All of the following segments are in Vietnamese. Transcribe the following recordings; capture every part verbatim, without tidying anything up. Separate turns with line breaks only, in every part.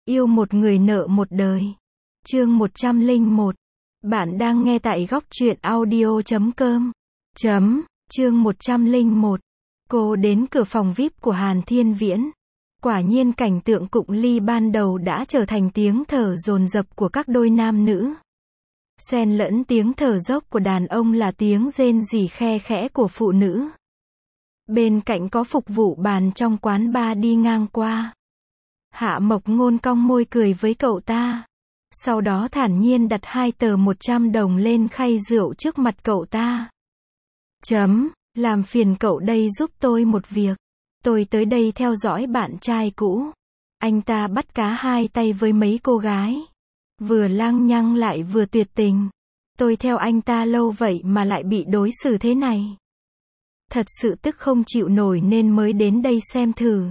Yêu một người nợ một đời. Chương một trăm lẻ một. Bạn đang nghe tại góc truyện audio chấm com. Chấm, chương một trăm lẻ một. Cô đến cửa phòng vi ai pi của Hàn Thiên Viễn. Quả nhiên cảnh tượng cụng ly ban đầu đã trở thành tiếng thở dồn dập của các đôi nam nữ. Xen lẫn tiếng thở dốc của đàn ông là tiếng rên rỉ khe khẽ của phụ nữ. Bên cạnh có phục vụ bàn trong quán bar đi ngang qua. Hạ Mộc Ngôn cong môi cười với cậu ta. Sau đó thản nhiên đặt hai tờ một trăm đồng lên khay rượu trước mặt cậu ta. Chấm, làm phiền cậu đây giúp tôi một việc. Tôi tới đây theo dõi bạn trai cũ. Anh ta bắt cá hai tay với mấy cô gái. Vừa lăng nhăng lại vừa tuyệt tình. Tôi theo anh ta lâu vậy mà lại bị đối xử thế này. Thật sự tức không chịu nổi nên mới đến đây xem thử.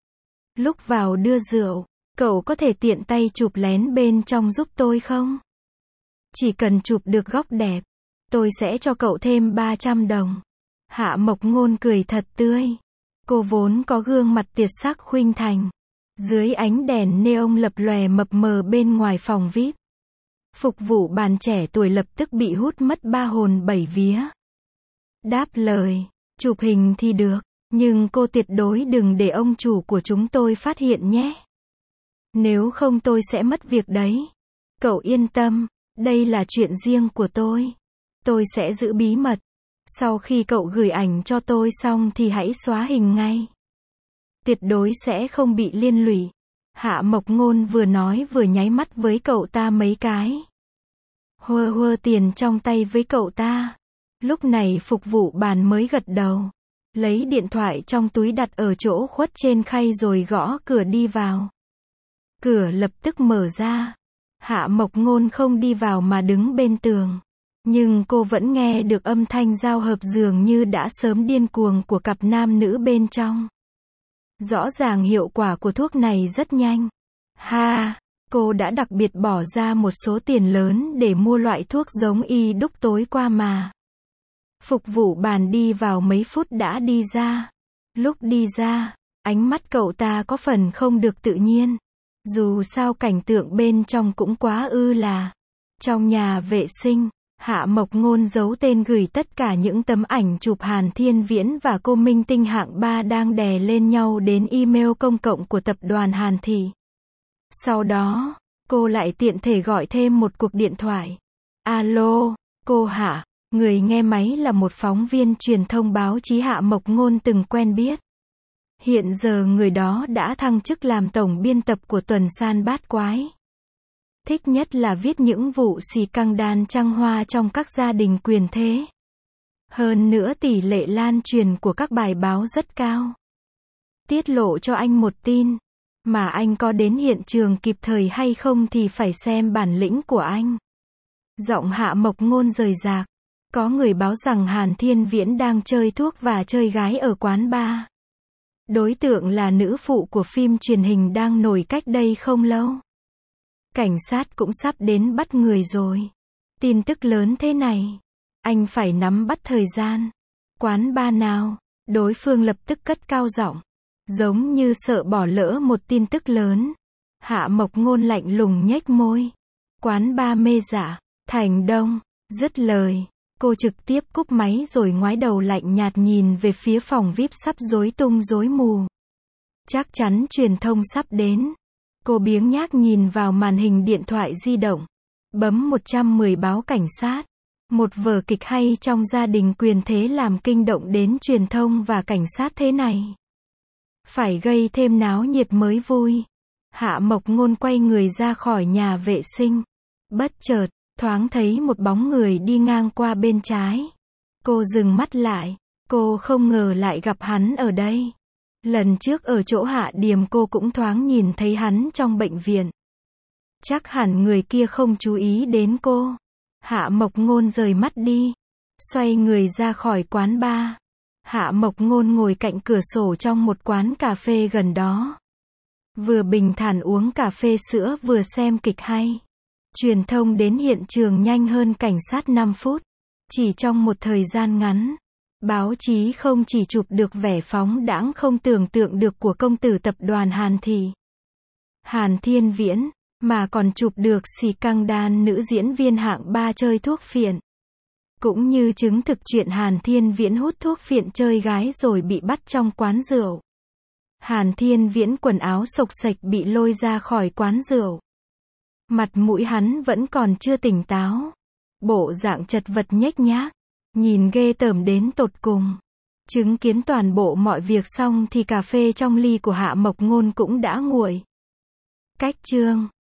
Lúc vào đưa rượu, cậu có thể tiện tay chụp lén bên trong giúp tôi không? Chỉ cần chụp được góc đẹp, tôi sẽ cho cậu thêm ba trăm đồng. Hạ Mộc Ngôn cười thật tươi. Cô vốn có gương mặt tiệt sắc khuynh thành. Dưới ánh đèn neon lập lòe mập mờ bên ngoài phòng vi ai pi. Phục vụ bàn trẻ tuổi lập tức bị hút mất ba hồn bảy vía. Đáp lời, chụp hình thì được, nhưng cô tuyệt đối đừng để ông chủ của chúng tôi phát hiện nhé. Nếu không tôi sẽ mất việc đấy. Cậu yên tâm, đây là chuyện riêng của tôi. Tôi sẽ giữ bí mật. Sau khi cậu gửi ảnh cho tôi xong thì hãy xóa hình ngay. Tuyệt đối sẽ không bị liên lụy. Hạ Mộc Ngôn vừa nói vừa nháy mắt với cậu ta mấy cái. Hơ hơ tiền trong tay với cậu ta. Lúc này phục vụ bàn mới gật đầu. Lấy điện thoại trong túi đặt ở chỗ khuất trên khay rồi gõ cửa đi vào. Cửa lập tức mở ra. Hạ Mộc Ngôn không đi vào mà đứng bên tường. Nhưng cô vẫn nghe được âm thanh giao hợp dường như đã sớm điên cuồng của cặp nam nữ bên trong. Rõ ràng hiệu quả của thuốc này rất nhanh. Ha, cô đã đặc biệt bỏ ra một số tiền lớn để mua loại thuốc giống y đúc tối qua mà. Phục vụ bàn đi vào mấy phút đã đi ra. Lúc đi ra, ánh mắt cậu ta có phần không được tự nhiên. Dù sao cảnh tượng bên trong cũng quá ư là. Trong nhà vệ sinh, Hạ Mộc Ngôn giấu tên gửi tất cả những tấm ảnh chụp Hàn Thiên Viễn và cô minh tinh hạng ba đang đè lên nhau đến email công cộng của tập đoàn Hàn Thị. Sau đó, cô lại tiện thể gọi thêm một cuộc điện thoại. Alo, cô Hạ. Người nghe máy là một phóng viên truyền thông báo chí Hạ Mộc Ngôn từng quen biết. Hiện giờ người đó đã thăng chức làm tổng biên tập của tuần san bát quái. Thích nhất là viết những vụ xì căng đan trăng hoa trong các gia đình quyền thế. Hơn nữa tỷ lệ lan truyền của các bài báo rất cao. Tiết lộ cho anh một tin, mà anh có đến hiện trường kịp thời hay không thì phải xem bản lĩnh của anh. Giọng Hạ Mộc Ngôn rời rạc. Có người báo rằng Hàn Thiên Viễn đang chơi thuốc và chơi gái ở quán bar. Đối tượng là nữ phụ của phim truyền hình đang nổi cách đây không lâu. Cảnh sát cũng sắp đến bắt người rồi. Tin tức lớn thế này, anh phải nắm bắt thời gian. Quán bar nào? Đối phương lập tức cất cao giọng, giống như sợ bỏ lỡ một tin tức lớn. Hạ Mộc Ngôn lạnh lùng nhếch môi. Quán bar Mê Dạ, Thành Đông. Dứt lời, cô trực tiếp cúp máy rồi ngoái đầu lạnh nhạt nhìn về phía phòng vi ai pi sắp rối tung rối mù. Chắc chắn truyền thông sắp đến. Cô biếng nhác nhìn vào màn hình điện thoại di động. Bấm một trăm mười báo cảnh sát. Một vở kịch hay trong gia đình quyền thế làm kinh động đến truyền thông và cảnh sát thế này. Phải gây thêm náo nhiệt mới vui. Hạ Mộc Ngôn quay người ra khỏi nhà vệ sinh. Bất chợt, thoáng thấy một bóng người đi ngang qua bên trái. Cô dừng mắt lại. Cô không ngờ lại gặp hắn ở đây. Lần trước ở chỗ Hạ Điềm cô cũng thoáng nhìn thấy hắn trong bệnh viện. Chắc hẳn người kia không chú ý đến cô. Hạ Mộc Ngôn rời mắt đi. Xoay người ra khỏi quán bar. Hạ Mộc Ngôn ngồi cạnh cửa sổ trong một quán cà phê gần đó. Vừa bình thản uống cà phê sữa vừa xem kịch hay. Truyền thông đến hiện trường nhanh hơn cảnh sát năm phút. Chỉ trong một thời gian ngắn, báo chí không chỉ chụp được vẻ phóng đãng không tưởng tượng được của công tử tập đoàn Hàn Thị. Hàn Thiên Viễn, mà còn chụp được xì căng đan nữ diễn viên hạng ba chơi thuốc phiện. Cũng như chứng thực chuyện Hàn Thiên Viễn hút thuốc phiện chơi gái rồi bị bắt trong quán rượu. Hàn Thiên Viễn quần áo xộc xệch bị lôi ra khỏi quán rượu. Mặt mũi hắn vẫn còn chưa tỉnh táo. Bộ dạng chật vật nhếch nhác. Nhìn ghê tởm đến tột cùng. Chứng kiến toàn bộ mọi việc xong thì cà phê trong ly của Hạ Mộc Ngôn cũng đã nguội. Cách chương